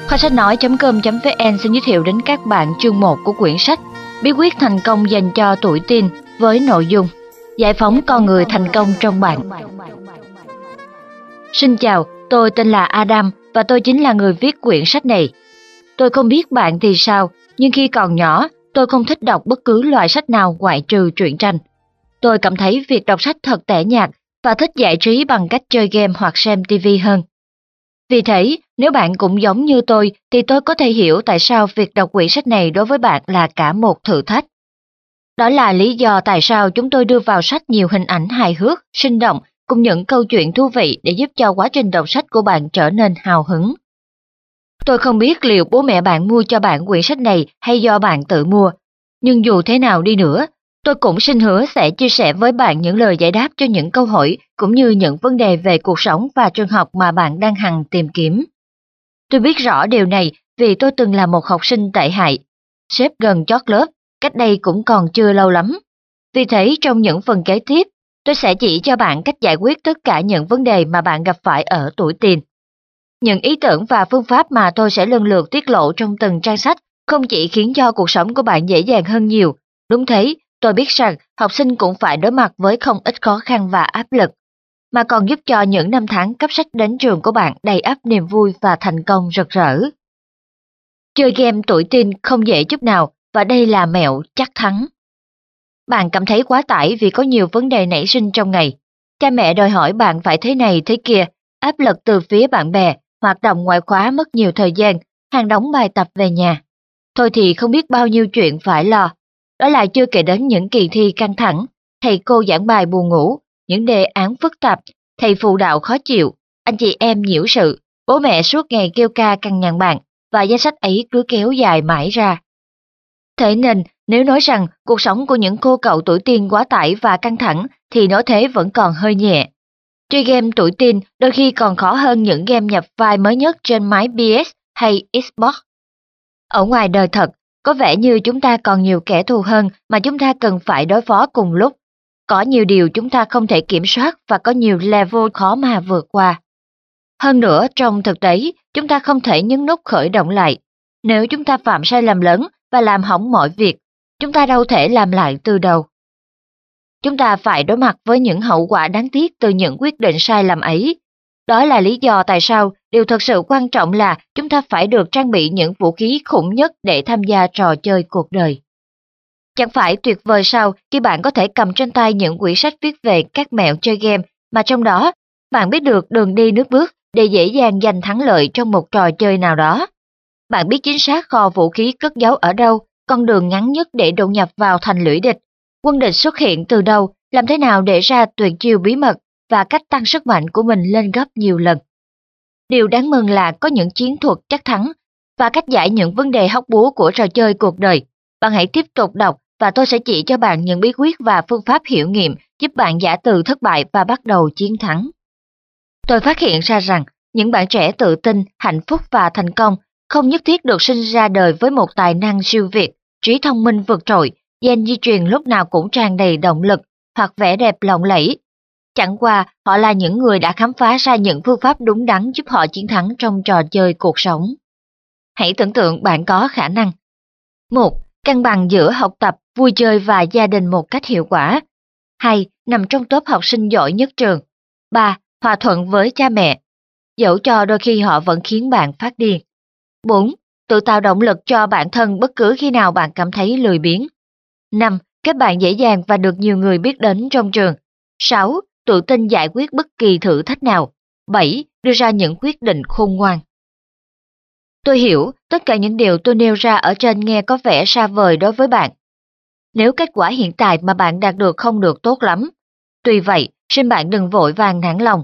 Kho sách nói.com.vn xin giới thiệu đến các bạn chương 1 của quyển sách Bí quyết thành công dành cho tuổi teen với nội dung Giải phóng con người thành công trong bạn. Xin chào, tôi tên là Adam và tôi chính là người viết quyển sách này. Tôi không biết bạn thì sao, nhưng khi còn nhỏ, tôi không thích đọc bất cứ loại sách nào ngoại trừ truyện tranh. Tôi cảm thấy việc đọc sách thật tẻ nhạt và thích giải trí bằng cách chơi game hoặc xem TV hơn. Vì thế, nếu bạn cũng giống như tôi thì tôi có thể hiểu tại sao việc đọc quyển sách này đối với bạn là cả một thử thách. Đó là lý do tại sao chúng tôi đưa vào sách nhiều hình ảnh hài hước, sinh động cùng những câu chuyện thú vị để giúp cho quá trình đọc sách của bạn trở nên hào hứng. Tôi không biết liệu bố mẹ bạn mua cho bạn quyển sách này hay do bạn tự mua, nhưng dù thế nào đi nữa, tôi cũng xin hứa sẽ chia sẻ với bạn những lời giải đáp cho những câu hỏi cũng như những vấn đề về cuộc sống và trường học mà bạn đang hằng tìm kiếm. Tôi biết rõ điều này vì tôi từng là một học sinh tệ hại, xếp gần chót lớp, cách đây cũng còn chưa lâu lắm. Vì thế trong những phần kế tiếp, tôi sẽ chỉ cho bạn cách giải quyết tất cả những vấn đề mà bạn gặp phải ở tuổi teen. Những ý tưởng và phương pháp mà tôi sẽ lần lượt tiết lộ trong từng trang sách không chỉ khiến cho cuộc sống của bạn dễ dàng hơn nhiều. Đúng thế, tôi biết rằng học sinh cũng phải đối mặt với không ít khó khăn và áp lực, mà còn giúp cho những năm tháng cấp sách đến trường của bạn đầy ắp niềm vui và thành công rực rỡ. Chơi game tuổi teen không dễ chút nào và đây là mẹo chắc thắng. Bạn cảm thấy quá tải vì có nhiều vấn đề nảy sinh trong ngày. Cha mẹ đòi hỏi bạn phải thế này thế kia, áp lực từ phía bạn bè, hoạt động ngoại khóa mất nhiều thời gian, hàng đống bài tập về nhà. Thôi thì không biết bao nhiêu chuyện phải lo. Đó là chưa kể đến những kỳ thi căng thẳng, thầy cô giảng bài buồn ngủ, những đề án phức tạp, thầy phụ đạo khó chịu, anh chị em nhiễu sự, bố mẹ suốt ngày kêu ca cằn nhằn bạn, và danh sách ấy cứ kéo dài mãi ra. Thế nên, nếu nói rằng cuộc sống của những cô cậu tuổi teen quá tải và căng thẳng thì nói thế vẫn còn hơi nhẹ. Chơi game tuổi teen đôi khi còn khó hơn những game nhập vai mới nhất trên máy PS hay Xbox. Ở ngoài đời thật, có vẻ như chúng ta còn nhiều kẻ thù hơn mà chúng ta cần phải đối phó cùng lúc. Có nhiều điều chúng ta không thể kiểm soát và có nhiều level khó mà vượt qua. Hơn nữa, trong thực tế, chúng ta không thể nhấn nút khởi động lại. Nếu chúng ta phạm sai lầm lớn và làm hỏng mọi việc, chúng ta đâu thể làm lại từ đầu. Chúng ta phải đối mặt với những hậu quả đáng tiếc từ những quyết định sai lầm ấy. Đó là lý do tại sao điều thật sự quan trọng là chúng ta phải được trang bị những vũ khí khủng nhất để tham gia trò chơi cuộc đời. Chẳng phải tuyệt vời sao khi bạn có thể cầm trên tay những quyển sách viết về các mẹo chơi game mà trong đó bạn biết được đường đi nước bước để dễ dàng giành thắng lợi trong một trò chơi nào đó. Bạn biết chính xác kho vũ khí cất giấu ở đâu, con đường ngắn nhất để đột nhập vào thành lũy địch, quân địch xuất hiện từ đâu, làm thế nào để ra tuyệt chiêu bí mật và cách tăng sức mạnh của mình lên gấp nhiều lần. Điều đáng mừng là có những chiến thuật chắc thắng và cách giải những vấn đề hóc búa của trò chơi cuộc đời. Bạn hãy tiếp tục đọc và tôi sẽ chỉ cho bạn những bí quyết và phương pháp hiệu nghiệm giúp bạn giả từ thất bại và bắt đầu chiến thắng. Tôi phát hiện ra rằng những bạn trẻ tự tin, hạnh phúc và thành công không nhất thiết được sinh ra đời với một tài năng siêu việt, trí thông minh vượt trội, gen di truyền lúc nào cũng tràn đầy động lực hoặc vẻ đẹp lộng lẫy. Chẳng qua họ là những người đã khám phá ra những phương pháp đúng đắn giúp họ chiến thắng trong trò chơi cuộc sống. Hãy tưởng tượng bạn có khả năng 1. Cân bằng giữa học tập, vui chơi và gia đình một cách hiệu quả. 2. Nằm trong top học sinh giỏi nhất trường. 3. Hòa thuận với cha mẹ, dẫu cho đôi khi họ vẫn khiến bạn phát điên. 4. Tự tạo động lực cho bản thân bất cứ khi nào bạn cảm thấy lười biếng. 5. Kết bạn dễ dàng và được nhiều người biết đến trong trường. 6. Tự tin giải quyết bất kỳ thử thách nào. 7. Đưa ra những quyết định khôn ngoan. Tôi hiểu, tất cả những điều tôi nêu ra ở trên nghe có vẻ xa vời đối với bạn. Nếu kết quả hiện tại mà bạn đạt được không được tốt lắm, tuy vậy, xin bạn đừng vội vàng nản lòng.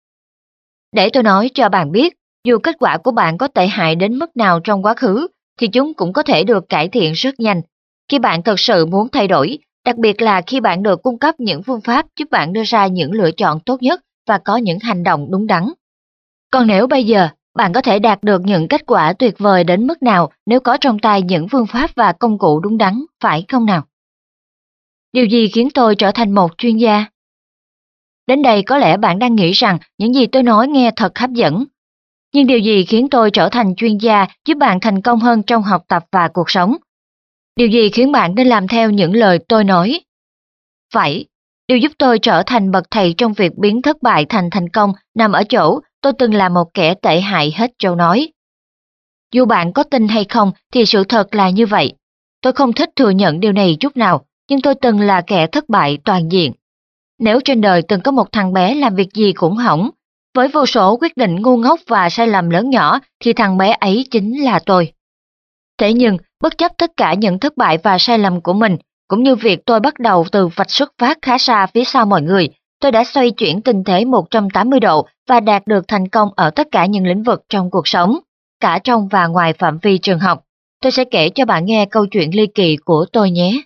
Để tôi nói cho bạn biết, dù kết quả của bạn có tệ hại đến mức nào trong quá khứ, thì chúng cũng có thể được cải thiện rất nhanh. Khi bạn thực sự muốn thay đổi, đặc biệt là khi bạn được cung cấp những phương pháp giúp bạn đưa ra những lựa chọn tốt nhất và có những hành động đúng đắn. Còn nếu bây giờ, bạn có thể đạt được những kết quả tuyệt vời đến mức nào nếu có trong tay những phương pháp và công cụ đúng đắn, phải không nào? Điều gì khiến tôi trở thành một chuyên gia? Đến đây có lẽ bạn đang nghĩ rằng những gì tôi nói nghe thật hấp dẫn. Nhưng điều gì khiến tôi trở thành chuyên gia giúp bạn thành công hơn trong học tập và cuộc sống? Điều gì khiến bạn nên làm theo những lời tôi nói? Phải, điều giúp tôi trở thành bậc thầy trong việc biến thất bại thành thành công nằm ở chỗ tôi từng là một kẻ tệ hại hết trâu nói. Dù bạn có tin hay không thì sự thật là như vậy. Tôi không thích thừa nhận điều này chút nào, nhưng tôi từng là kẻ thất bại toàn diện. Nếu trên đời từng có một thằng bé làm việc gì cũng hỏng, với vô số quyết định ngu ngốc và sai lầm lớn nhỏ thì thằng bé ấy chính là tôi. Thế nhưng, bất chấp tất cả những thất bại và sai lầm của mình, cũng như việc tôi bắt đầu từ vạch xuất phát khá xa phía sau mọi người, tôi đã xoay chuyển tình thế 180 độ và đạt được thành công ở tất cả những lĩnh vực trong cuộc sống, cả trong và ngoài phạm vi trường học. Tôi sẽ kể cho bạn nghe câu chuyện ly kỳ của tôi nhé.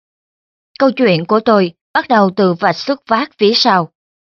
Câu chuyện của tôi bắt đầu từ vạch xuất phát phía sau.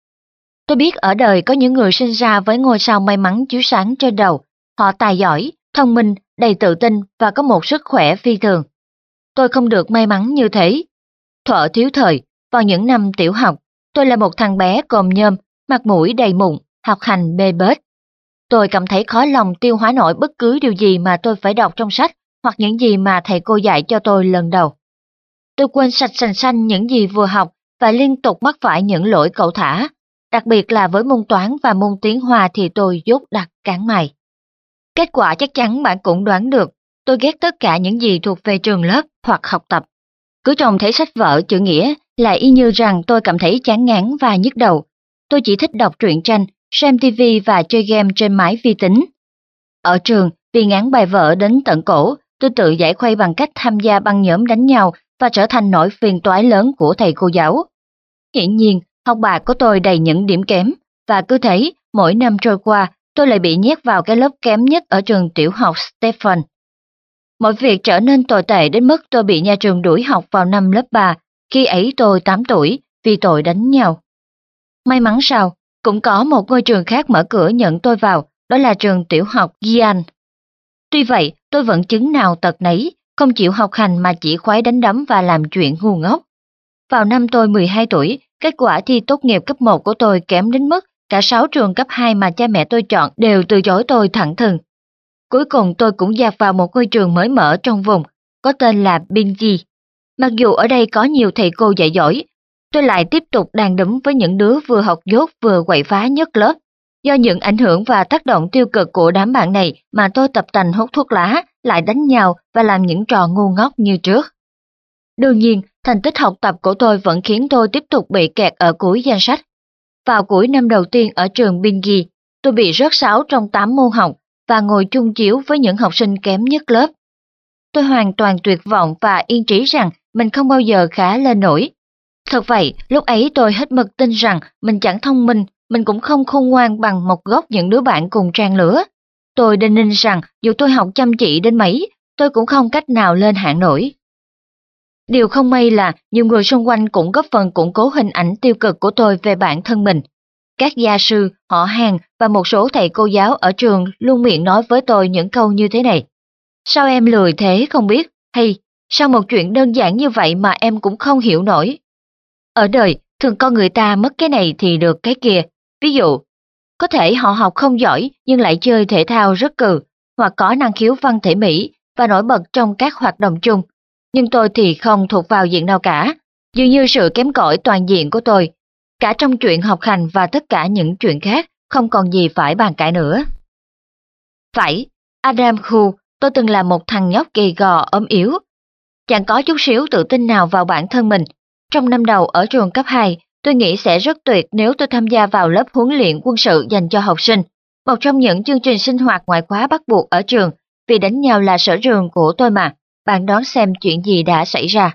Tôi biết ở đời có những người sinh ra với ngôi sao may mắn chiếu sáng trên đầu. Họ tài giỏi, thông minh, đầy tự tin và có một sức khỏe phi thường. Tôi không được may mắn như thế. Thuở thiếu thời, vào những năm tiểu học, tôi là một thằng bé còm nhom, mặt mũi đầy mụn, học hành bê bết. Tôi cảm thấy khó lòng tiêu hóa nổi bất cứ điều gì mà tôi phải đọc trong sách hoặc những gì mà thầy cô dạy cho tôi lần đầu. Tôi quên sạch sành sanh những gì vừa học và liên tục mắc phải những lỗi cẩu thả. Đặc biệt là với môn toán và môn tiếng Hoa thì tôi dốt đặc cán mày. Kết quả chắc chắn bạn cũng đoán được, tôi ghét tất cả những gì thuộc về trường lớp hoặc học tập. Cứ trông thấy sách vở chữ nghĩa là y như rằng tôi cảm thấy chán ngán và nhức đầu. Tôi chỉ thích đọc truyện tranh, xem TV và chơi game trên máy vi tính. Ở trường, vì ngán bài vở đến tận cổ, tôi tự giải khuây bằng cách tham gia băng nhóm đánh nhau và trở thành nỗi phiền toái lớn của thầy cô giáo. Hiển nhiên, học bạ của tôi đầy những điểm kém, và cứ thế, mỗi năm trôi qua, tôi lại bị nhét vào cái lớp kém nhất ở trường tiểu học Stephen. Mọi việc trở nên tồi tệ đến mức tôi bị nhà trường đuổi học vào năm lớp 3, khi ấy tôi 8 tuổi, vì tội đánh nhau. May mắn sao, cũng có một ngôi trường khác mở cửa nhận tôi vào, đó là trường tiểu học Gian. Tuy vậy, tôi vẫn chứng nào tật nấy, không chịu học hành mà chỉ khoái đánh đấm và làm chuyện ngu ngốc. Vào năm tôi 12 tuổi, kết quả thi tốt nghiệp cấp 1 của tôi kém đến mức cả 6 trường cấp 2 mà cha mẹ tôi chọn đều từ chối tôi thẳng thừng. Cuối cùng tôi cũng dạt vào một ngôi trường mới mở trong vùng, có tên là Binji. Mặc dù ở đây có nhiều thầy cô dạy giỏi, tôi lại tiếp tục đàn đúm với những đứa vừa học dốt vừa quậy phá nhất lớp. Do những ảnh hưởng và tác động tiêu cực của đám bạn này mà tôi tập tành hút thuốc lá, lại đánh nhau và làm những trò ngu ngốc như trước. Đương nhiên, thành tích học tập của tôi vẫn khiến tôi tiếp tục bị kẹt ở cuối danh sách. Vào cuối năm đầu tiên ở trường Bingi, tôi bị rớt 6 trong 8 môn học và ngồi chung chiếu với những học sinh kém nhất lớp. Tôi hoàn toàn tuyệt vọng và yên trí rằng mình không bao giờ khá lên nổi. Thật vậy, lúc ấy tôi hết mực tin rằng mình chẳng thông minh, mình cũng không khôn ngoan bằng một góc những đứa bạn cùng trang lứa. Tôi đinh ninh rằng dù tôi học chăm chỉ đến mấy, tôi cũng không cách nào lên hạng nổi. Điều không may là nhiều người xung quanh cũng góp phần củng cố hình ảnh tiêu cực của tôi về bản thân mình. Các gia sư, họ hàng và một số thầy cô giáo ở trường luôn miệng nói với tôi những câu như thế này. Sao em lười thế không biết? Hay sao một chuyện đơn giản như vậy mà em cũng không hiểu nổi? Ở đời, thường con người ta mất cái này thì được cái kia. Ví dụ, có thể họ học không giỏi nhưng lại chơi thể thao rất cừ, hoặc có năng khiếu văn thể mỹ và nổi bật trong các hoạt động chung. Nhưng tôi thì không thuộc vào diện nào cả, dường như sự kém cỏi toàn diện của tôi, cả trong chuyện học hành và tất cả những chuyện khác, không còn gì phải bàn cãi nữa. Phải, Adam Khu, tôi từng là một thằng nhóc gầy gò ốm yếu. Chẳng có chút xíu tự tin nào vào bản thân mình. Trong năm đầu ở trường cấp 2, tôi nghĩ sẽ rất tuyệt nếu tôi tham gia vào lớp huấn luyện quân sự dành cho học sinh, một trong những chương trình sinh hoạt ngoại khóa bắt buộc ở trường, vì đánh nhau là sở trường của tôi mà. Bạn đoán xem chuyện gì đã xảy ra.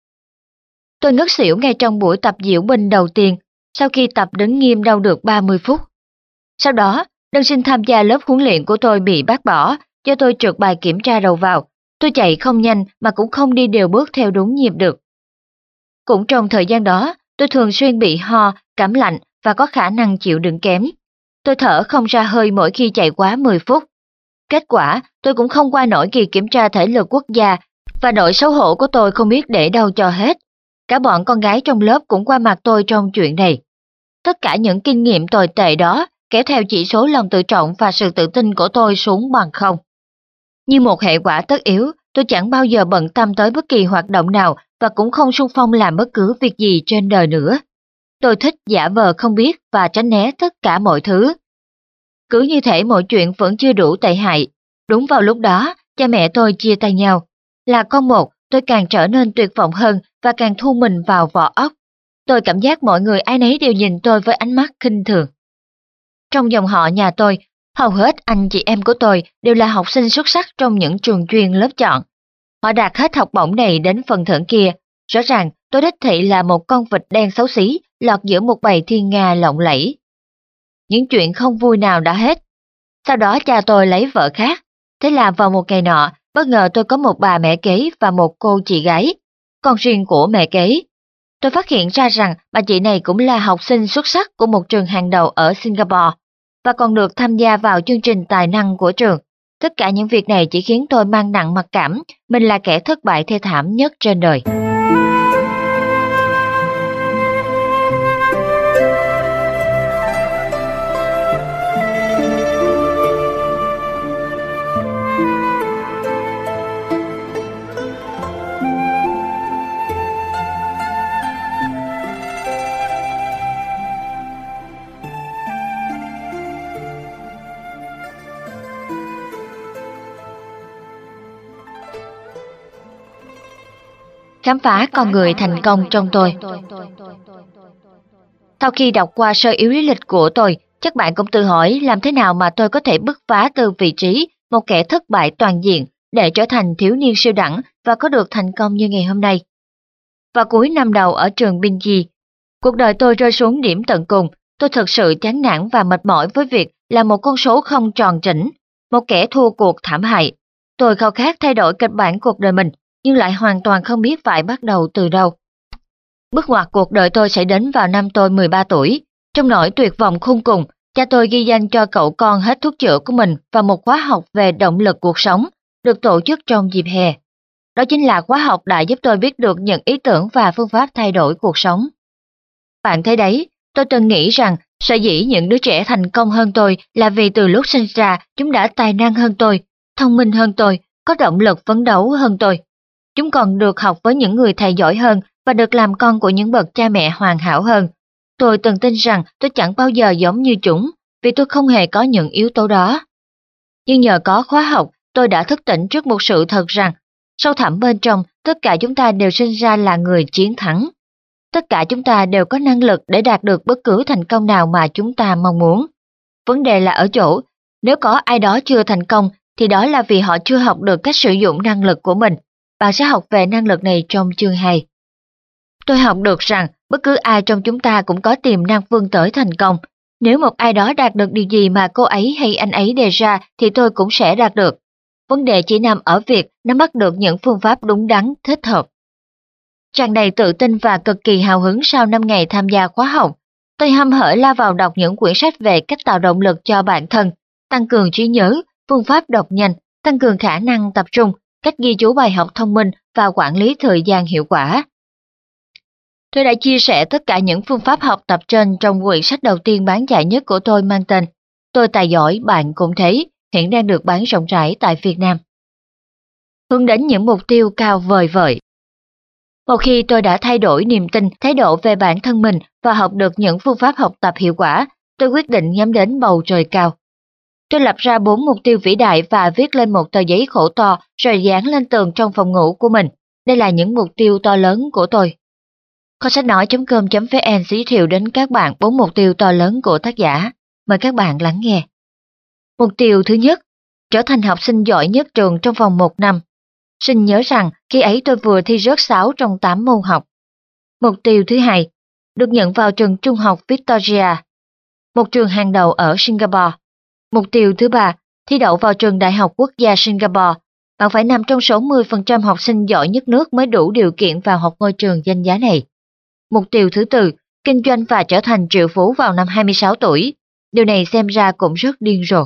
Tôi ngất xỉu ngay trong buổi tập diễu binh đầu tiên, sau khi tập đứng nghiêm đâu được 30 phút. Sau đó, đơn xin tham gia lớp huấn luyện của tôi bị bác bỏ do tôi trượt bài kiểm tra đầu vào. Tôi chạy không nhanh mà cũng không đi đều bước theo đúng nhịp được. Cũng trong thời gian đó, tôi thường xuyên bị ho, cảm lạnh và có khả năng chịu đựng kém. Tôi thở không ra hơi mỗi khi chạy quá 10 phút. Kết quả, tôi cũng không qua nổi kỳ kiểm tra thể lực quốc gia và nỗi xấu hổ của tôi không biết để đâu cho hết. Cả bọn con gái trong lớp cũng qua mặt tôi trong chuyện này. Tất cả những kinh nghiệm tồi tệ đó kéo theo chỉ số lòng tự trọng và sự tự tin của tôi xuống bằng không. Như một hệ quả tất yếu, tôi chẳng bao giờ bận tâm tới bất kỳ hoạt động nào và cũng không xung phong làm bất cứ việc gì trên đời nữa. Tôi thích giả vờ không biết và tránh né tất cả mọi thứ. Cứ như thể mọi chuyện vẫn chưa đủ tệ hại. Đúng vào lúc đó, cha mẹ tôi chia tay nhau. Là con một, tôi càng trở nên tuyệt vọng hơn và càng thu mình vào vỏ ốc. Tôi cảm giác mọi người ai nấy đều nhìn tôi với ánh mắt khinh thường. Trong dòng họ nhà tôi, hầu hết anh chị em của tôi đều là học sinh xuất sắc trong những trường chuyên lớp chọn. Họ đạt hết học bổng này đến phần thưởng kia. Rõ ràng tôi đích thị là một con vịt đen xấu xí lọt giữa một bầy thiên nga lộng lẫy. Những chuyện không vui nào đã hết. Sau đó cha tôi lấy vợ khác. Thế là vào một ngày nọ, bất ngờ tôi có một bà mẹ kế và một cô chị gái, con riêng của mẹ kế. Tôi phát hiện ra rằng bà chị này cũng là học sinh xuất sắc của một trường hàng đầu ở Singapore và còn được tham gia vào chương trình tài năng của trường. Tất cả những việc này chỉ khiến tôi mang nặng mặc cảm, mình là kẻ thất bại thê thảm nhất trên đời. Khám phá con người thành công trong tôi. Sau khi đọc qua sơ yếu lý lịch của tôi, chắc bạn cũng tự hỏi làm thế nào mà tôi có thể bứt phá từ vị trí một kẻ thất bại toàn diện để trở thành thiếu niên siêu đẳng và có được thành công như ngày hôm nay. Vào cuối năm đầu ở trường Binji, cuộc đời tôi rơi xuống điểm tận cùng. Tôi thực sự chán nản và mệt mỏi với việc là một con số không tròn chỉnh, một kẻ thua cuộc thảm hại. Tôi khao khát thay đổi kịch bản cuộc đời mình, nhưng lại hoàn toàn không biết phải bắt đầu từ đâu. Bước ngoặt cuộc đời tôi sẽ đến vào năm tôi 13 tuổi. Trong nỗi tuyệt vọng khôn cùng, cha tôi ghi danh cho cậu con hết thuốc chữa của mình vào một khóa học về động lực cuộc sống, được tổ chức trong dịp hè. Đó chính là khóa học đã giúp tôi biết được những ý tưởng và phương pháp thay đổi cuộc sống. Bạn thấy đấy, tôi từng nghĩ rằng sở dĩ những đứa trẻ thành công hơn tôi là vì từ lúc sinh ra chúng đã tài năng hơn tôi, thông minh hơn tôi, có động lực phấn đấu hơn tôi. Chúng còn được học với những người thầy giỏi hơn và được làm con của những bậc cha mẹ hoàn hảo hơn. Tôi từng tin rằng tôi chẳng bao giờ giống như chúng, vì tôi không hề có những yếu tố đó. Nhưng nhờ có khóa học, tôi đã thức tỉnh trước một sự thật rằng, sâu thẳm bên trong, tất cả chúng ta đều sinh ra là người chiến thắng. Tất cả chúng ta đều có năng lực để đạt được bất cứ thành công nào mà chúng ta mong muốn. Vấn đề là ở chỗ, nếu có ai đó chưa thành công, thì đó là vì họ chưa học được cách sử dụng năng lực của mình. Bạn sẽ học về năng lực này trong chương 2. Tôi học được rằng bất cứ ai trong chúng ta cũng có tiềm năng vươn tới thành công. Nếu một ai đó đạt được điều gì mà cô ấy hay anh ấy đề ra thì tôi cũng sẽ đạt được. Vấn đề chỉ nằm ở việc nắm bắt được những phương pháp đúng đắn, thích hợp. Tràn đầy tự tin và cực kỳ hào hứng sau 5 ngày tham gia khóa học, tôi hăm hở la vào đọc những quyển sách về cách tạo động lực cho bản thân, tăng cường trí nhớ, phương pháp đọc nhanh, tăng cường khả năng tập trung, cách ghi chú bài học thông minh và quản lý thời gian hiệu quả. Tôi đã chia sẻ tất cả những phương pháp học tập trên trong quyển sách đầu tiên bán chạy nhất của tôi mang tên Tôi tài giỏi, bạn cũng thế, hiện đang được bán rộng rãi tại Việt Nam. Hướng đến những mục tiêu cao vời vợi. Một khi tôi đã thay đổi niềm tin, thái độ về bản thân mình và học được những phương pháp học tập hiệu quả, tôi quyết định nhắm đến bầu trời cao. Tôi lập ra 4 mục tiêu vĩ đại và viết lên một tờ giấy khổ to rồi dán lên tường trong phòng ngủ của mình. Đây là những mục tiêu to lớn của tôi. Kho sách nói.com.vn giới thiệu đến các bạn 4 mục tiêu to lớn của tác giả. Mời các bạn lắng nghe. Mục tiêu thứ nhất, trở thành học sinh giỏi nhất trường trong vòng 1 năm. Xin nhớ rằng khi ấy tôi vừa thi rớt 6 trong 8 môn học. Mục tiêu thứ hai, được nhận vào trường trung học Victoria, một trường hàng đầu ở Singapore. Mục tiêu thứ ba, thi đậu vào trường Đại học Quốc gia Singapore. Bạn phải nằm trong số 10% học sinh giỏi nhất nước mới đủ điều kiện vào học ngôi trường danh giá này. Mục tiêu thứ tư, kinh doanh và trở thành triệu phú vào năm 26 tuổi. Điều này xem ra cũng rất điên rồ.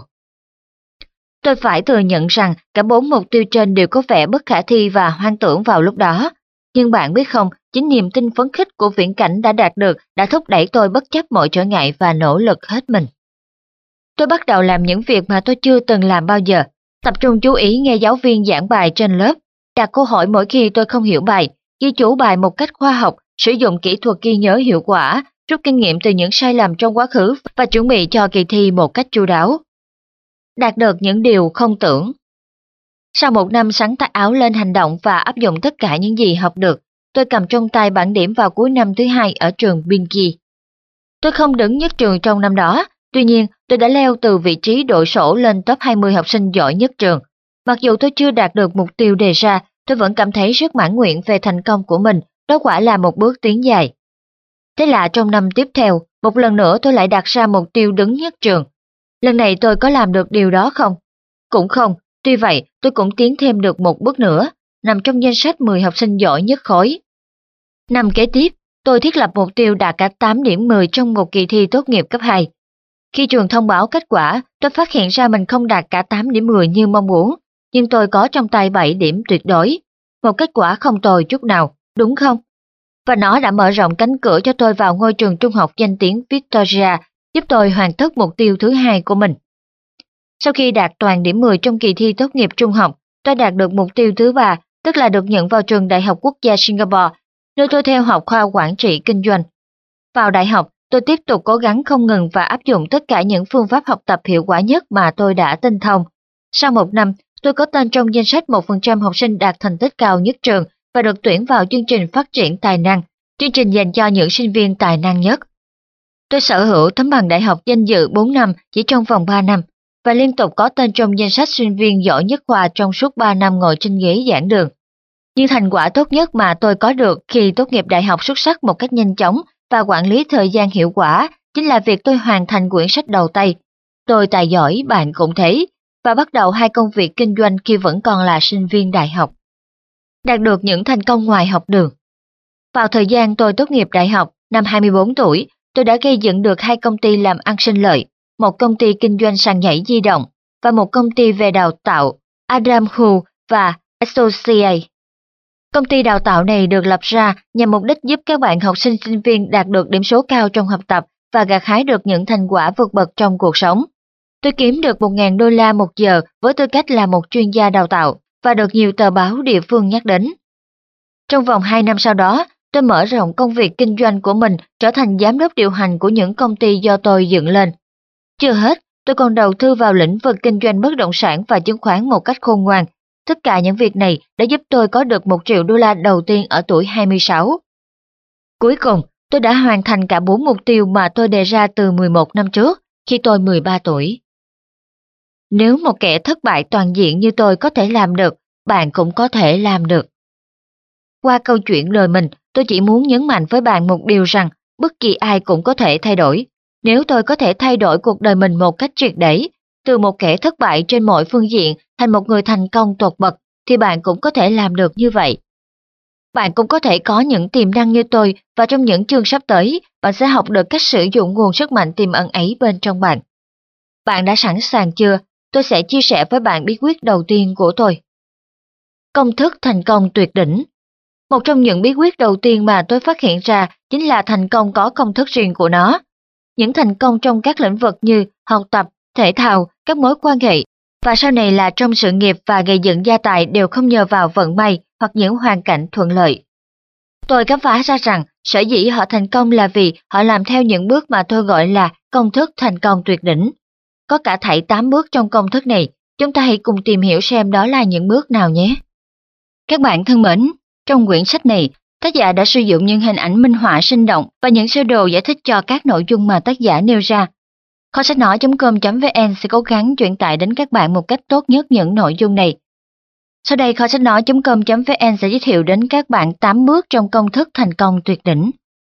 Tôi phải thừa nhận rằng cả 4 mục tiêu trên đều có vẻ bất khả thi và hoang tưởng vào lúc đó. Nhưng bạn biết không, chính niềm tin phấn khích của viễn cảnh đã đạt được đã thúc đẩy tôi bất chấp mọi trở ngại và nỗ lực hết mình. Tôi bắt đầu làm những việc mà tôi chưa từng làm bao giờ, tập trung chú ý nghe giáo viên giảng bài trên lớp, đặt câu hỏi mỗi khi tôi không hiểu bài, ghi chú bài một cách khoa học, sử dụng kỹ thuật ghi nhớ hiệu quả, rút kinh nghiệm từ những sai lầm trong quá khứ và chuẩn bị cho kỳ thi một cách chu đáo. Đạt được những điều không tưởng. Sau một năm xắn tay áo lên hành động và áp dụng tất cả những gì học được, tôi cầm trong tay bảng điểm vào cuối năm thứ hai ở trường Bingi. Tôi không đứng nhất trường trong năm đó, tuy nhiên tôi đã leo từ vị trí đội sổ lên top 20 học sinh giỏi nhất trường. Mặc dù tôi chưa đạt được mục tiêu đề ra, tôi vẫn cảm thấy rất mãn nguyện về thành công của mình, đó quả là một bước tiến dài. Thế là trong năm tiếp theo, một lần nữa tôi lại đặt ra mục tiêu đứng nhất trường. Lần này tôi có làm được điều đó không? Cũng không, tuy vậy tôi cũng tiến thêm được một bước nữa, nằm trong danh sách 10 học sinh giỏi nhất khối. Năm kế tiếp, tôi thiết lập mục tiêu đạt cả 8 điểm 10 trong một kỳ thi tốt nghiệp cấp 2. Khi trường thông báo kết quả, tôi phát hiện ra mình không đạt cả 8 điểm 10 như mong muốn, nhưng tôi có trong tay 7 điểm tuyệt đối. Một kết quả không tồi chút nào, đúng không? Và nó đã mở rộng cánh cửa cho tôi vào ngôi trường trung học danh tiếng Victoria, giúp tôi hoàn tất mục tiêu thứ hai của mình. Sau khi đạt toàn điểm 10 trong kỳ thi tốt nghiệp trung học, tôi đạt được mục tiêu thứ ba, tức là được nhận vào trường Đại học Quốc gia Singapore, nơi tôi theo học khoa quản trị kinh doanh. Vào đại học, tôi tiếp tục cố gắng không ngừng và áp dụng tất cả những phương pháp học tập hiệu quả nhất mà tôi đã tinh thông. Sau một năm, tôi có tên trong danh sách 1% học sinh đạt thành tích cao nhất trường và được tuyển vào chương trình phát triển tài năng, chương trình dành cho những sinh viên tài năng nhất. Tôi sở hữu tấm bằng đại học danh dự 4 năm chỉ trong vòng 3 năm và liên tục có tên trong danh sách sinh viên giỏi nhất khoa trong suốt 3 năm ngồi trên ghế giảng đường. Nhưng thành quả tốt nhất mà tôi có được khi tốt nghiệp đại học xuất sắc một cách nhanh chóng và quản lý thời gian hiệu quả chính là việc tôi hoàn thành quyển sách đầu tay. Tôi tài giỏi, bạn cũng thế, và bắt đầu 2 công việc kinh doanh khi vẫn còn là sinh viên đại học. Đạt được những thành công ngoài học đường. Vào thời gian tôi tốt nghiệp đại học, năm 24 tuổi, tôi đã gây dựng được 2 công ty làm ăn sinh lợi, một công ty kinh doanh sàn nhảy di động và một công ty về đào tạo, Adam Hu và Associates. Công ty đào tạo này được lập ra nhằm mục đích giúp các bạn học sinh sinh viên đạt được điểm số cao trong học tập và gặt hái được những thành quả vượt bậc trong cuộc sống. Tôi kiếm được 1.000 đô la một giờ với tư cách là một chuyên gia đào tạo và được nhiều tờ báo địa phương nhắc đến. Trong vòng 2 năm sau đó, tôi mở rộng công việc kinh doanh của mình, trở thành giám đốc điều hành của những công ty do tôi dựng lên. Chưa hết, tôi còn đầu tư vào lĩnh vực kinh doanh bất động sản và chứng khoán một cách khôn ngoan. Tất cả những việc này đã giúp tôi có được 1 triệu đô la đầu tiên ở tuổi 26. Cuối cùng, tôi đã hoàn thành cả 4 mục tiêu mà tôi đề ra từ 11 năm trước, khi tôi 13 tuổi. Nếu một kẻ thất bại toàn diện như tôi có thể làm được, bạn cũng có thể làm được. Qua câu chuyện đời mình, tôi chỉ muốn nhấn mạnh với bạn một điều rằng bất kỳ ai cũng có thể thay đổi. Nếu tôi có thể thay đổi cuộc đời mình một cách triệt để, từ một kẻ thất bại trên mọi phương diện thành một người thành công tột bậc, thì bạn cũng có thể làm được như vậy. Bạn cũng có thể có những tiềm năng như tôi và trong những chương sắp tới, bạn sẽ học được cách sử dụng nguồn sức mạnh tiềm ẩn ấy bên trong bạn. Bạn đã sẵn sàng chưa? Tôi sẽ chia sẻ với bạn bí quyết đầu tiên của tôi. Công thức thành công tuyệt đỉnh. Một trong những bí quyết đầu tiên mà tôi phát hiện ra chính là thành công có công thức riêng của nó. Những thành công trong các lĩnh vực như học tập, thể thao, các mối quan hệ, và sau này là trong sự nghiệp và gây dựng gia tài đều không nhờ vào vận may hoặc những hoàn cảnh thuận lợi. Tôi khám phá ra rằng sở dĩ họ thành công là vì họ làm theo những bước mà tôi gọi là công thức thành công tuyệt đỉnh. Có cả thảy 8 bước trong công thức này, chúng ta hãy cùng tìm hiểu xem đó là những bước nào nhé. Các bạn thân mến, trong quyển sách này, tác giả đã sử dụng những hình ảnh minh họa sinh động và những sơ đồ giải thích cho các nội dung mà tác giả nêu ra. Kho sách nói.com.vn sẽ cố gắng truyền tải đến các bạn một cách tốt nhất những nội dung này. Sau đây kho sách nói.com.vn sẽ giới thiệu đến các bạn 8 bước trong công thức thành công tuyệt đỉnh.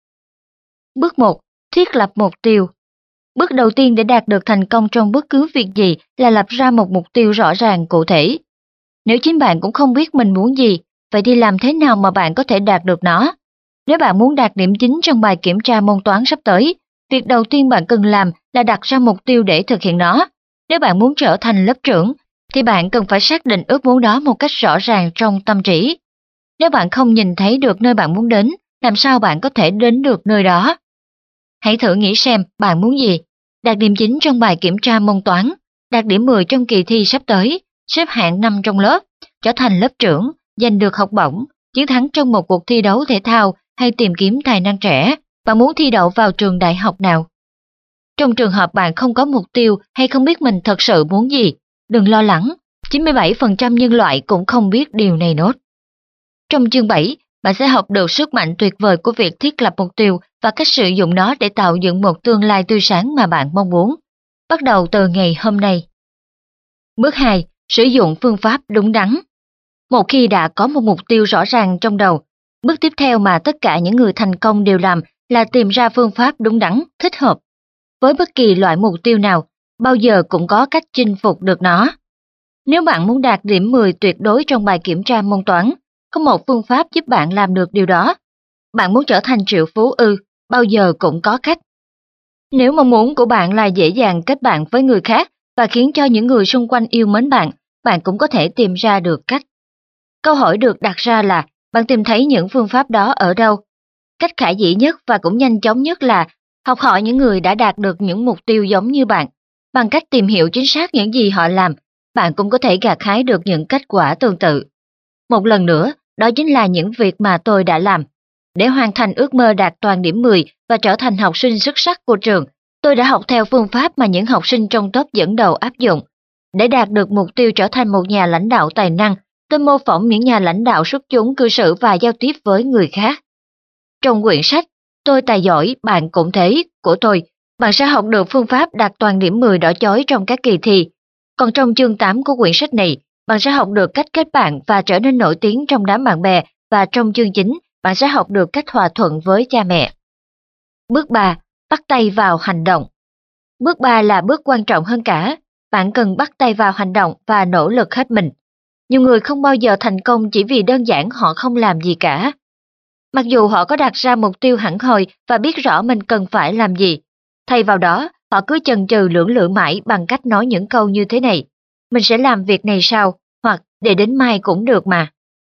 Bước 1. Thiết lập mục tiêu. Bước đầu tiên để đạt được thành công trong bất cứ việc gì là lập ra một mục tiêu rõ ràng cụ thể. Nếu chính bạn cũng không biết mình muốn gì, vậy thì làm thế nào mà bạn có thể đạt được nó? Nếu bạn muốn đạt điểm 9 trong bài kiểm tra môn toán sắp tới, việc đầu tiên bạn cần làm là đặt ra mục tiêu để thực hiện nó. Nếu bạn muốn trở thành lớp trưởng, thì bạn cần phải xác định ước muốn đó một cách rõ ràng trong tâm trí. Nếu bạn không nhìn thấy được nơi bạn muốn đến, làm sao bạn có thể đến được nơi đó? Hãy thử nghĩ xem bạn muốn gì. đạt điểm 9 trong bài kiểm tra môn toán, đạt điểm 10 trong kỳ thi sắp tới, xếp hạng 5 trong lớp, trở thành lớp trưởng, giành được học bổng, chiến thắng trong một cuộc thi đấu thể thao hay tìm kiếm tài năng trẻ. Bạn muốn thi đậu vào trường đại học nào? Trong trường hợp bạn không có mục tiêu hay không biết mình thật sự muốn gì, đừng lo lắng, 97% nhân loại cũng không biết điều này nốt. Trong chương 7, bạn sẽ học được sức mạnh tuyệt vời của việc thiết lập mục tiêu và cách sử dụng nó để tạo dựng một tương lai tươi sáng mà bạn mong muốn. Bắt đầu từ ngày hôm nay. Bước 2. Sử dụng phương pháp đúng đắn. Một khi đã có một mục tiêu rõ ràng trong đầu, bước tiếp theo mà tất cả những người thành công đều làm là tìm ra phương pháp đúng đắn, thích hợp. Với bất kỳ loại mục tiêu nào, bao giờ cũng có cách chinh phục được nó. Nếu bạn muốn đạt điểm 10 tuyệt đối trong bài kiểm tra môn toán, có một phương pháp giúp bạn làm được điều đó. Bạn muốn trở thành triệu phú ư, bao giờ cũng có cách. Nếu mong muốn của bạn là dễ dàng kết bạn với người khác và khiến cho những người xung quanh yêu mến bạn, bạn cũng có thể tìm ra được cách. Câu hỏi được đặt ra là, bạn tìm thấy những phương pháp đó ở đâu? Cách khả dĩ nhất và cũng nhanh chóng nhất là học hỏi những người đã đạt được những mục tiêu giống như bạn. Bằng cách tìm hiểu chính xác những gì họ làm, bạn cũng có thể gặt hái được những kết quả tương tự. Một lần nữa, đó chính là những việc mà tôi đã làm. Để hoàn thành ước mơ đạt toàn điểm 10 và trở thành học sinh xuất sắc của trường, tôi đã học theo phương pháp mà những học sinh trong top dẫn đầu áp dụng. Để đạt được mục tiêu trở thành một nhà lãnh đạo tài năng, tôi mô phỏng những nhà lãnh đạo xuất chúng cư xử và giao tiếp với người khác. Trong quyển sách Tôi tài giỏi, bạn cũng thế của tôi, bạn sẽ học được phương pháp đạt toàn điểm 10 đỏ chói trong các kỳ thi. Còn trong chương 8 của quyển sách này, bạn sẽ học được cách kết bạn và trở nên nổi tiếng trong đám bạn bè, và trong chương 9, bạn sẽ học được cách hòa thuận với cha mẹ. Bước 3. Bắt tay vào hành động. Bước 3 là bước quan trọng hơn cả. Bạn cần bắt tay vào hành động và nỗ lực hết mình. Nhiều người không bao giờ thành công chỉ vì đơn giản họ không làm gì cả. Mặc dù họ có đặt ra mục tiêu hẳn hoi và biết rõ mình cần phải làm gì, thay vào đó, họ cứ chần chừ lưỡng lự mãi bằng cách nói những câu như thế này: mình sẽ làm việc này sau, hoặc để đến mai cũng được mà.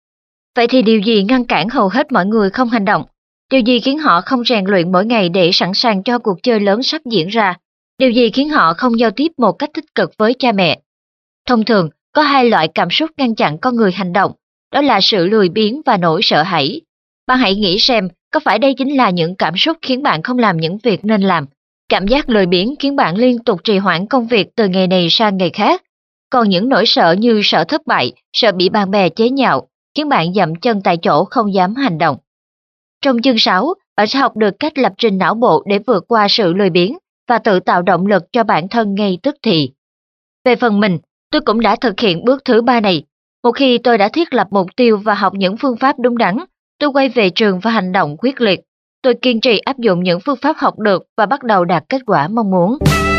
Vậy thì điều gì ngăn cản hầu hết mọi người không hành động? Điều gì khiến họ không rèn luyện mỗi ngày để sẵn sàng cho cuộc chơi lớn sắp diễn ra? Điều gì khiến họ không giao tiếp một cách tích cực với cha mẹ? Thông thường, có hai loại cảm xúc ngăn chặn con người hành động, đó là sự lười biếng và nỗi sợ hãi. Bạn hãy nghĩ xem, có phải đây chính là những cảm xúc khiến bạn không làm những việc nên làm? Cảm giác lười biếng khiến bạn liên tục trì hoãn công việc từ ngày này sang ngày khác. Còn những nỗi sợ như sợ thất bại, sợ bị bạn bè chế nhạo, khiến bạn dậm chân tại chỗ không dám hành động. Trong chương 6, bạn sẽ học được cách lập trình não bộ để vượt qua sự lười biếng và tự tạo động lực cho bản thân ngay tức thì. Về phần mình, tôi cũng đã thực hiện bước thứ 3 này. Một khi tôi đã thiết lập mục tiêu và học những phương pháp đúng đắn, tôi quay về trường và hành động quyết liệt. Tôi kiên trì áp dụng những phương pháp học được và bắt đầu đạt kết quả mong muốn.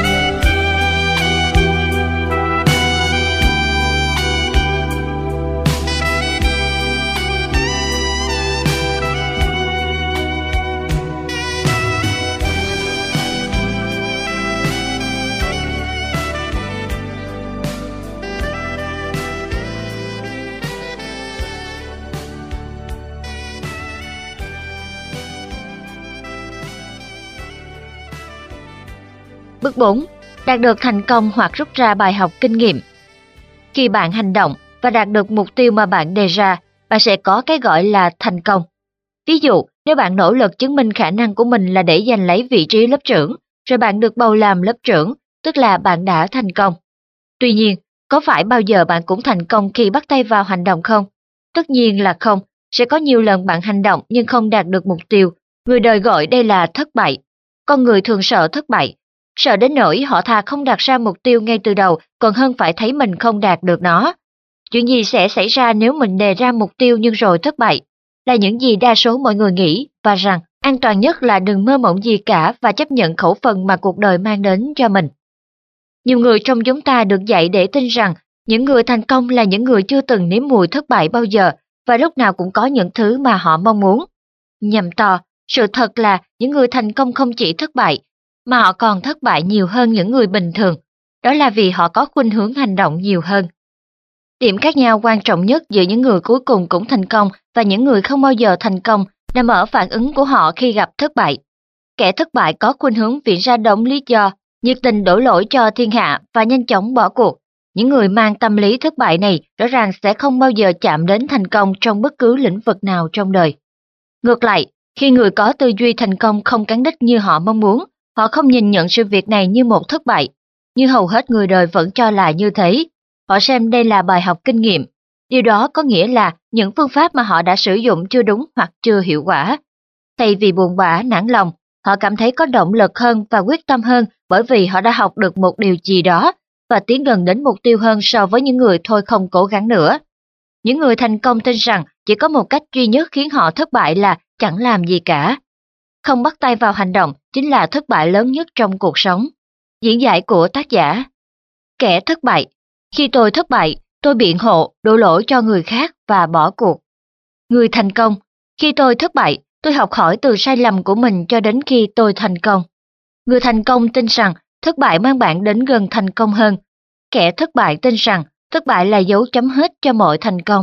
Bước 4. Đạt được thành công hoặc rút ra bài học kinh nghiệm. Khi bạn hành động và đạt được mục tiêu mà bạn đề ra, bạn sẽ có cái gọi là thành công. Ví dụ, nếu bạn nỗ lực chứng minh khả năng của mình là để giành lấy vị trí lớp trưởng, rồi bạn được bầu làm lớp trưởng, tức là bạn đã thành công. Tuy nhiên, có phải bao giờ bạn cũng thành công khi bắt tay vào hành động không? Tất nhiên là không, sẽ có nhiều lần bạn hành động nhưng không đạt được mục tiêu. Người đời gọi đây là thất bại. Con người thường sợ thất bại, sợ đến nỗi họ thà không đặt ra mục tiêu ngay từ đầu còn hơn phải thấy mình không đạt được nó. Chuyện gì sẽ xảy ra nếu mình đề ra mục tiêu nhưng rồi thất bại? Là những gì đa số mọi người nghĩ, và rằng an toàn nhất là đừng mơ mộng gì cả và chấp nhận khẩu phần mà cuộc đời mang đến cho mình. Nhiều người trong chúng ta được dạy để tin rằng những người thành công là những người chưa từng nếm mùi thất bại bao giờ và lúc nào cũng có những thứ mà họ mong muốn. Nhầm to, sự thật là những người thành công không chỉ thất bại, mà họ còn thất bại nhiều hơn những người bình thường. Đó là vì họ có khuynh hướng hành động nhiều hơn. Điểm khác nhau quan trọng nhất giữa những người cuối cùng cũng thành công và những người không bao giờ thành công nằm ở phản ứng của họ khi gặp thất bại. Kẻ thất bại có khuynh hướng viện ra đống lý do, nhiệt tình đổ lỗi cho thiên hạ và nhanh chóng bỏ cuộc. Những người mang tâm lý thất bại này rõ ràng sẽ không bao giờ chạm đến thành công trong bất cứ lĩnh vực nào trong đời. Ngược lại, khi người có tư duy thành công không cán đích như họ mong muốn, họ không nhìn nhận sự việc này như một thất bại, như hầu hết người đời vẫn cho là như thế. Họ xem đây là bài học kinh nghiệm. Điều đó có nghĩa là những phương pháp mà họ đã sử dụng chưa đúng hoặc chưa hiệu quả. Thay vì buồn bã, nản lòng, họ cảm thấy có động lực hơn và quyết tâm hơn bởi vì họ đã học được một điều gì đó và tiến gần đến mục tiêu hơn so với những người thôi không cố gắng nữa. Những người thành công tin rằng chỉ có một cách duy nhất khiến họ thất bại là chẳng làm gì cả. Không bắt tay vào hành động chính là thất bại lớn nhất trong cuộc sống. Diễn giải của tác giả. Kẻ thất bại. Khi tôi thất bại, tôi biện hộ, đổ lỗi cho người khác và bỏ cuộc. Người thành công. Khi tôi thất bại, tôi học hỏi từ sai lầm của mình cho đến khi tôi thành công. Người thành công tin rằng thất bại mang bạn đến gần thành công hơn. Kẻ thất bại tin rằng thất bại là dấu chấm hết cho mọi thành công.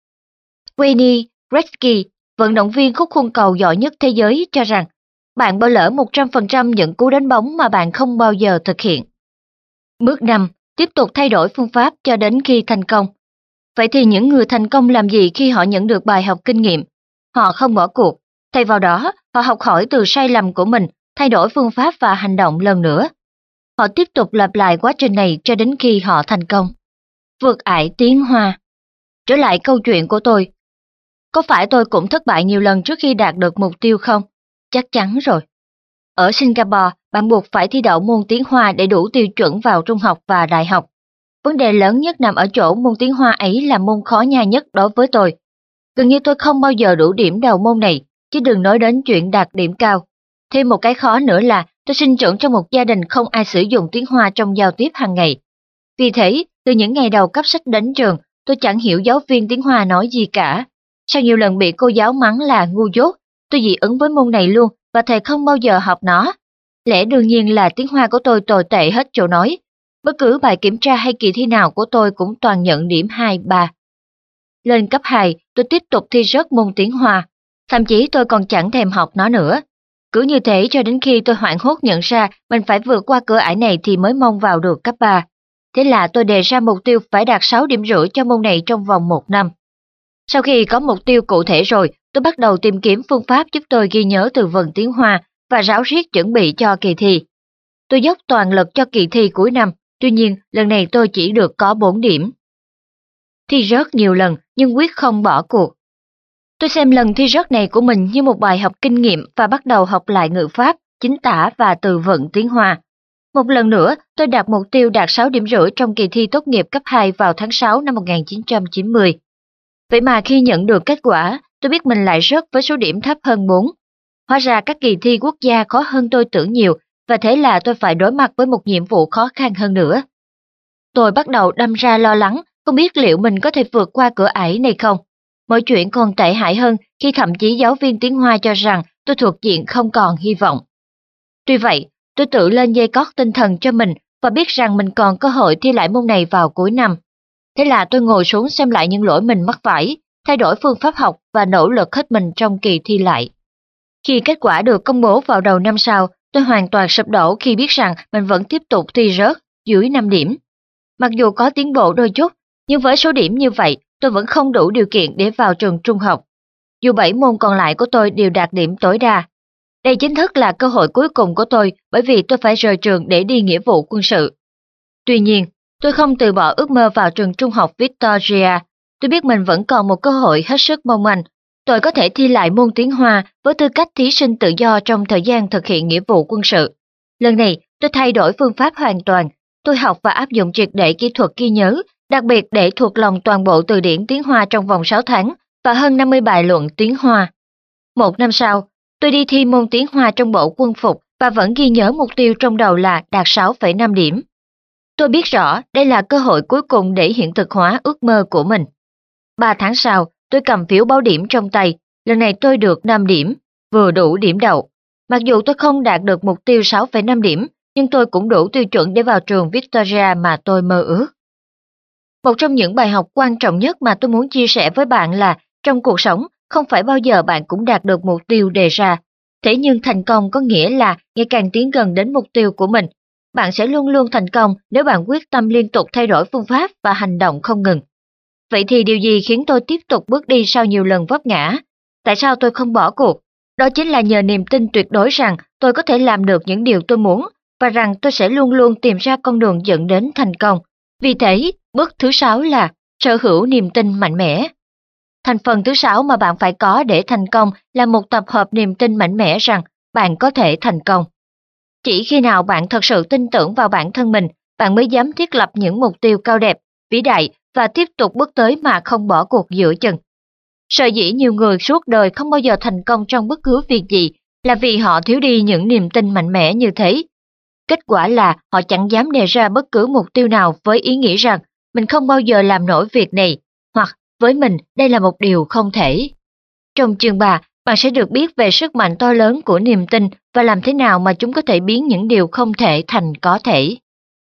Wayne Gretzky, vận động viên khúc khuôn cầu giỏi nhất thế giới cho rằng bạn bỏ lỡ 100% những cú đánh bóng mà bạn không bao giờ thực hiện. Bước 5. Tiếp tục thay đổi phương pháp cho đến khi thành công. Vậy thì những người thành công làm gì khi họ nhận được bài học kinh nghiệm? Họ không bỏ cuộc, thay vào đó, họ học hỏi từ sai lầm của mình, thay đổi phương pháp và hành động lần nữa. Họ tiếp tục lặp lại quá trình này cho đến khi họ thành công. Vượt ải tiến hoa. Trở lại câu chuyện của tôi. Có phải tôi cũng thất bại nhiều lần trước khi đạt được mục tiêu không? Chắc chắn rồi. Ở Singapore, bạn buộc phải thi đậu môn tiếng Hoa để đủ tiêu chuẩn vào trung học và đại học. Vấn đề lớn nhất nằm ở chỗ môn tiếng Hoa ấy là môn khó nhai nhất đối với tôi. Gần như tôi không bao giờ đủ điểm đầu môn này, chứ đừng nói đến chuyện đạt điểm cao. Thêm một cái khó nữa là tôi sinh trưởng trong một gia đình không ai sử dụng tiếng Hoa trong giao tiếp hàng ngày. Vì thế, từ những ngày đầu cấp sách đến trường, tôi chẳng hiểu giáo viên tiếng Hoa nói gì cả. Sau nhiều lần bị cô giáo mắng là ngu dốt, tôi dị ứng với môn này luôn và thề không bao giờ học nó. Lẽ đương nhiên là tiếng Hoa của tôi tồi tệ hết chỗ nói. Bất cứ bài kiểm tra hay kỳ thi nào của tôi cũng toàn nhận điểm 2, 3. Lên cấp 2, tôi tiếp tục thi rớt môn tiếng Hoa. Thậm chí tôi còn chẳng thèm học nó nữa. Cứ như thế cho đến khi tôi hoảng hốt nhận ra mình phải vượt qua cửa ải này thì mới mong vào được cấp 3. Thế là tôi đề ra mục tiêu phải đạt 6 điểm rưỡi cho môn này trong vòng 1 năm. Sau khi có mục tiêu cụ thể rồi, tôi bắt đầu tìm kiếm phương pháp giúp tôi ghi nhớ từ vựng tiếng Hoa và ráo riết chuẩn bị cho kỳ thi. Tôi dốc toàn lực cho kỳ thi cuối năm, tuy nhiên lần này tôi chỉ được có 4 điểm. Thi rớt nhiều lần nhưng quyết không bỏ cuộc. Tôi xem lần thi rớt này của mình như một bài học kinh nghiệm và bắt đầu học lại ngữ pháp, chính tả và từ vựng tiếng Hoa. Một lần nữa, tôi đặt mục tiêu đạt 6 điểm rưỡi trong kỳ thi tốt nghiệp cấp 2 vào tháng 6 năm 1990. Vậy mà khi nhận được kết quả, tôi biết mình lại rớt với số điểm thấp hơn 4. Hóa ra các kỳ thi quốc gia khó hơn tôi tưởng nhiều, và thế là tôi phải đối mặt với một nhiệm vụ khó khăn hơn nữa. Tôi bắt đầu đâm ra lo lắng, không biết liệu mình có thể vượt qua cửa ải này không. Mọi chuyện còn tệ hại hơn khi thậm chí giáo viên tiếng Hoa cho rằng tôi thuộc diện không còn hy vọng. Tuy vậy, tôi tự lên dây cót tinh thần cho mình và biết rằng mình còn cơ hội thi lại môn này vào cuối năm. Thế là tôi ngồi xuống xem lại những lỗi mình mắc phải, thay đổi phương pháp học và nỗ lực hết mình trong kỳ thi lại. Khi kết quả được công bố vào đầu năm sau, tôi hoàn toàn sụp đổ khi biết rằng mình vẫn tiếp tục thi rớt dưới 5 điểm. Mặc dù có tiến bộ đôi chút, nhưng với số điểm như vậy, tôi vẫn không đủ điều kiện để vào trường trung học. Dù 7 môn còn lại của tôi đều đạt điểm tối đa. Đây chính thức là cơ hội cuối cùng của tôi bởi vì tôi phải rời trường để đi nghĩa vụ quân sự. Tuy nhiên, tôi không từ bỏ ước mơ vào trường trung học Victoria. Tôi biết mình vẫn còn một cơ hội hết sức mong manh. Tôi có thể thi lại môn tiếng Hoa với tư cách thí sinh tự do trong thời gian thực hiện nghĩa vụ quân sự. Lần này, tôi thay đổi phương pháp hoàn toàn. Tôi học và áp dụng triệt để kỹ thuật ghi nhớ, đặc biệt để thuộc lòng toàn bộ từ điển tiếng Hoa trong vòng 6 tháng và hơn 50 bài luận tiếng Hoa. Một năm sau, tôi đi thi môn tiếng Hoa trong bộ quân phục và vẫn ghi nhớ mục tiêu trong đầu là đạt 6,5 điểm. Tôi biết rõ đây là cơ hội cuối cùng để hiện thực hóa ước mơ của mình. 3 tháng sau, tôi cầm phiếu báo điểm trong tay, lần này tôi được 5 điểm, vừa đủ điểm đậu. Mặc dù tôi không đạt được mục tiêu 6,5 điểm, nhưng tôi cũng đủ tiêu chuẩn để vào trường Victoria mà tôi mơ ước. Một trong những bài học quan trọng nhất mà tôi muốn chia sẻ với bạn là trong cuộc sống, không phải bao giờ bạn cũng đạt được mục tiêu đề ra. Thế nhưng thành công có nghĩa là ngày càng tiến gần đến mục tiêu của mình. bạn sẽ luôn luôn thành công nếu bạn quyết tâm liên tục thay đổi phương pháp và hành động không ngừng. Vậy thì điều gì khiến tôi tiếp tục bước đi sau nhiều lần vấp ngã? Tại sao tôi không bỏ cuộc? Đó chính là nhờ niềm tin tuyệt đối rằng tôi có thể làm được những điều tôi muốn và rằng tôi sẽ luôn luôn tìm ra con đường dẫn đến thành công. Vì thế, bước thứ 6 là sở hữu niềm tin mạnh mẽ. Thành phần thứ 6 mà bạn phải có để thành công là một tập hợp niềm tin mạnh mẽ rằng bạn có thể thành công. Chỉ khi nào bạn thật sự tin tưởng vào bản thân mình, bạn mới dám thiết lập những mục tiêu cao đẹp, vĩ đại và tiếp tục bước tới mà không bỏ cuộc giữa chừng. Sở dĩ nhiều người suốt đời không bao giờ thành công trong bất cứ việc gì là vì họ thiếu đi những niềm tin mạnh mẽ như thế. Kết quả là họ chẳng dám đề ra bất cứ mục tiêu nào với ý nghĩ rằng mình không bao giờ làm nổi việc này, hoặc với mình đây là một điều không thể. Trong chương 3, bạn sẽ được biết về sức mạnh to lớn của niềm tin và làm thế nào mà chúng có thể biến những điều không thể thành có thể.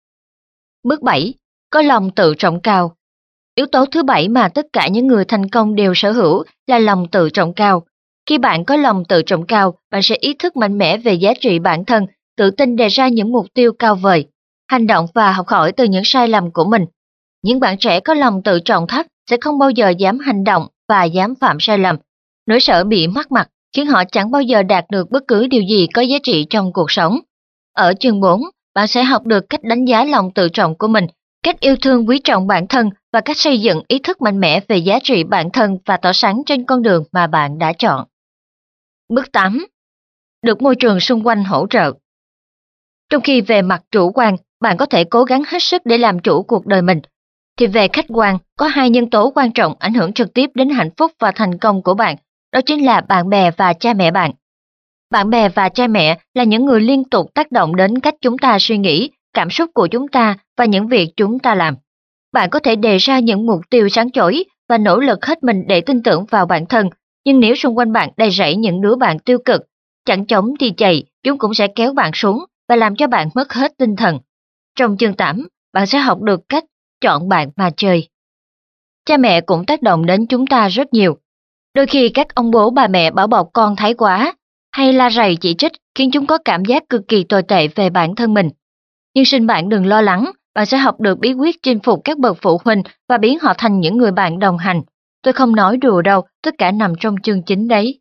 Bước 7. Có lòng tự trọng cao. Yếu tố thứ 7 mà tất cả những người thành công đều sở hữu là lòng tự trọng cao. Khi bạn có lòng tự trọng cao, bạn sẽ ý thức mạnh mẽ về giá trị bản thân, tự tin đề ra những mục tiêu cao vời, hành động và học hỏi từ những sai lầm của mình. Những bạn trẻ có lòng tự trọng thấp sẽ không bao giờ dám hành động và dám phạm sai lầm. Nỗi sợ bị mất mặt khiến họ chẳng bao giờ đạt được bất cứ điều gì có giá trị trong cuộc sống. Ở chương 4, bạn sẽ học được cách đánh giá lòng tự trọng của mình, cách yêu thương quý trọng bản thân và cách xây dựng ý thức mạnh mẽ về giá trị bản thân và tỏ sáng trên con đường mà bạn đã chọn. Bước 8. Được môi trường xung quanh hỗ trợ. Trong khi về mặt chủ quan, bạn có thể cố gắng hết sức để làm chủ cuộc đời mình, thì về khách quan, có hai nhân tố quan trọng ảnh hưởng trực tiếp đến hạnh phúc và thành công của bạn, đó chính là bạn bè và cha mẹ bạn. Bạn bè và cha mẹ là những người liên tục tác động đến cách chúng ta suy nghĩ, cảm xúc của chúng ta và những việc chúng ta làm. Bạn có thể đề ra những mục tiêu sáng chói và nỗ lực hết mình để tin tưởng vào bản thân, nhưng nếu xung quanh bạn đầy rẫy những đứa bạn tiêu cực, chẳng chống thì chạy, chúng cũng sẽ kéo bạn xuống và làm cho bạn mất hết tinh thần. Trong chương 8, bạn sẽ học được cách chọn bạn mà chơi. Cha mẹ cũng tác động đến chúng ta rất nhiều. Đôi khi các ông bố bà mẹ bảo bọc con thái quá, hay la rầy chỉ trích khiến chúng có cảm giác cực kỳ tồi tệ về bản thân mình. Nhưng xin bạn đừng lo lắng, bạn sẽ học được bí quyết chinh phục các bậc phụ huynh và biến họ thành những người bạn đồng hành. Tôi không nói đùa đâu, tất cả nằm trong chương 9 đấy.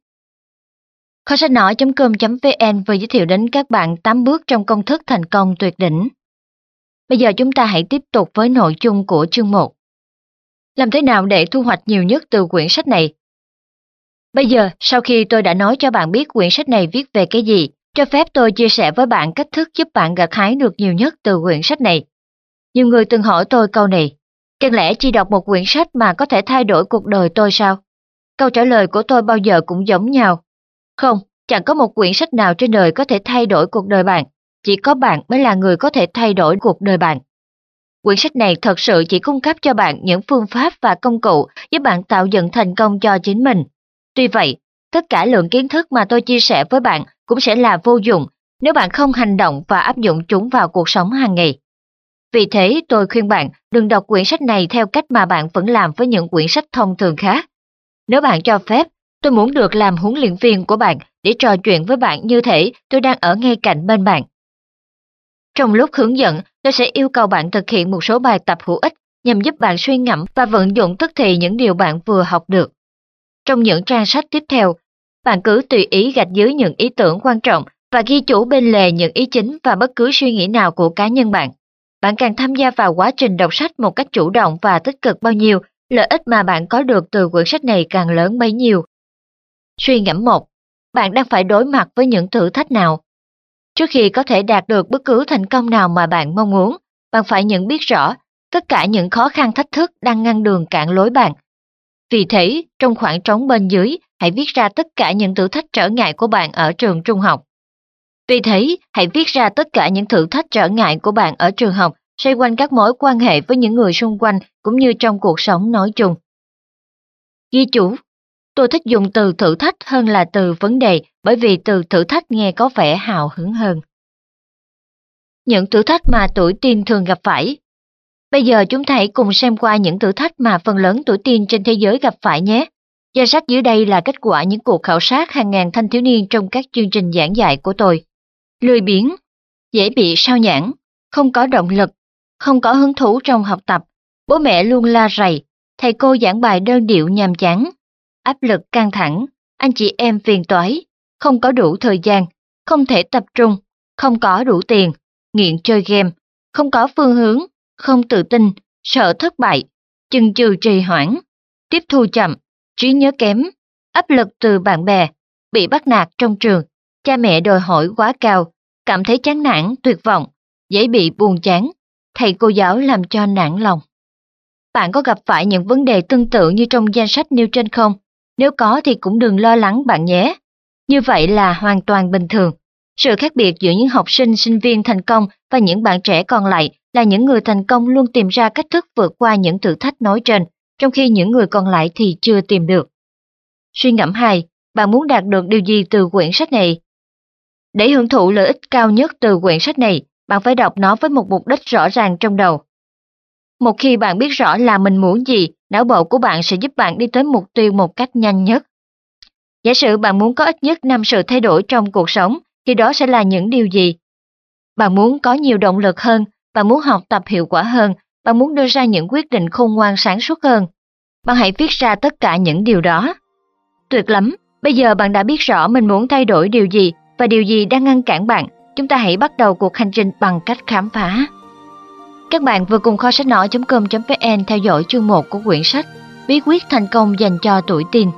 Kho sách nói.com.vn vừa giới thiệu đến các bạn 8 bước trong công thức thành công tuyệt đỉnh. Bây giờ chúng ta hãy tiếp tục với nội dung của chương 1. Làm thế nào để thu hoạch nhiều nhất từ quyển sách này? Bây giờ, sau khi tôi đã nói cho bạn biết quyển sách này viết về cái gì, cho phép tôi chia sẻ với bạn cách thức giúp bạn gặt hái được nhiều nhất từ quyển sách này. Nhiều người từng hỏi tôi câu này, chẳng lẽ chỉ đọc một quyển sách mà có thể thay đổi cuộc đời tôi sao? Câu trả lời của tôi bao giờ cũng giống nhau. Không, chẳng có một quyển sách nào trên đời có thể thay đổi cuộc đời bạn, chỉ có bạn mới là người có thể thay đổi cuộc đời bạn. Quyển sách này thật sự chỉ cung cấp cho bạn những phương pháp và công cụ giúp bạn tạo dựng thành công cho chính mình. Tuy vậy, tất cả lượng kiến thức mà tôi chia sẻ với bạn cũng sẽ là vô dụng nếu bạn không hành động và áp dụng chúng vào cuộc sống hàng ngày. Vì thế, tôi khuyên bạn đừng đọc quyển sách này theo cách mà bạn vẫn làm với những quyển sách thông thường khác. Nếu bạn cho phép, tôi muốn được làm huấn luyện viên của bạn để trò chuyện với bạn như thể tôi đang ở ngay cạnh bên bạn. Trong lúc hướng dẫn, tôi sẽ yêu cầu bạn thực hiện một số bài tập hữu ích nhằm giúp bạn suy ngẫm và vận dụng tức thì những điều bạn vừa học được. Trong những trang sách tiếp theo, bạn cứ tùy ý gạch dưới những ý tưởng quan trọng và ghi chú bên lề những ý chính và bất cứ suy nghĩ nào của cá nhân bạn. Bạn càng tham gia vào quá trình đọc sách một cách chủ động và tích cực bao nhiêu, lợi ích mà bạn có được từ quyển sách này càng lớn bấy nhiêu. Suy ngẫm 1. Bạn đang phải đối mặt với những thử thách nào? Trước khi có thể đạt được bất cứ thành công nào mà bạn mong muốn, bạn phải nhận biết rõ tất cả những khó khăn thách thức đang ngăn đường cản lối bạn. Vì thế, trong khoảng trống bên dưới, hãy viết ra tất cả những thử thách trở ngại của bạn ở trường trung học. Vì thế, hãy viết ra tất cả những thử thách trở ngại của bạn ở trường học, xoay quanh các mối quan hệ với những người xung quanh cũng như trong cuộc sống nói chung. Ghi chú. Tôi thích dùng từ thử thách hơn là từ vấn đề bởi vì từ thử thách nghe có vẻ hào hứng hơn. Những thử thách mà tuổi teen thường gặp phải. Bây giờ chúng ta hãy cùng xem qua những thử thách mà phần lớn tuổi teen trên thế giới gặp phải nhé. Danh sách dưới đây là kết quả những cuộc khảo sát hàng ngàn thanh thiếu niên trong các chương trình giảng dạy của tôi. Lười biếng, dễ bị sao nhãng, không có động lực, không có hứng thú trong học tập. Bố mẹ luôn la rầy, thầy cô giảng bài đơn điệu nhàm chán, áp lực căng thẳng, anh chị em phiền toái, không có đủ thời gian, không thể tập trung, không có đủ tiền, nghiện chơi game, không có phương hướng, không tự tin, sợ thất bại, chần chừ trì hoãn, tiếp thu chậm, trí nhớ kém, áp lực từ bạn bè, bị bắt nạt trong trường, cha mẹ đòi hỏi quá cao, cảm thấy chán nản, tuyệt vọng, dễ bị buồn chán, thầy cô giáo làm cho nản lòng. Bạn có gặp phải những vấn đề tương tự như trong danh sách nêu trên không? Nếu có thì cũng đừng lo lắng bạn nhé. Như vậy là hoàn toàn bình thường. Sự khác biệt giữa những học sinh, sinh viên thành công và những bạn trẻ còn lại là những người thành công luôn tìm ra cách thức vượt qua những thử thách nói trên, trong khi những người còn lại thì chưa tìm được. Suy ngẫm 2. Bạn muốn đạt được điều gì từ quyển sách này? Để hưởng thụ lợi ích cao nhất từ quyển sách này, bạn phải đọc nó với một mục đích rõ ràng trong đầu. Một khi bạn biết rõ là mình muốn gì, não bộ của bạn sẽ giúp bạn đi tới mục tiêu một cách nhanh nhất. Giả sử bạn muốn có ít nhất 5 sự thay đổi trong cuộc sống, thì đó sẽ là những điều gì? Bạn muốn có nhiều động lực hơn, bạn muốn học tập hiệu quả hơn, bạn muốn đưa ra những quyết định khôn ngoan sáng suốt hơn. Bạn hãy viết ra tất cả những điều đó. Tuyệt lắm, bây giờ bạn đã biết rõ mình muốn thay đổi điều gì và điều gì đang ngăn cản bạn. Chúng ta hãy bắt đầu cuộc hành trình bằng cách khám phá. Các bạn vừa cùng kho sách nói.com.vn theo dõi chương 1 của quyển sách Bí quyết thành công dành cho tuổi teen.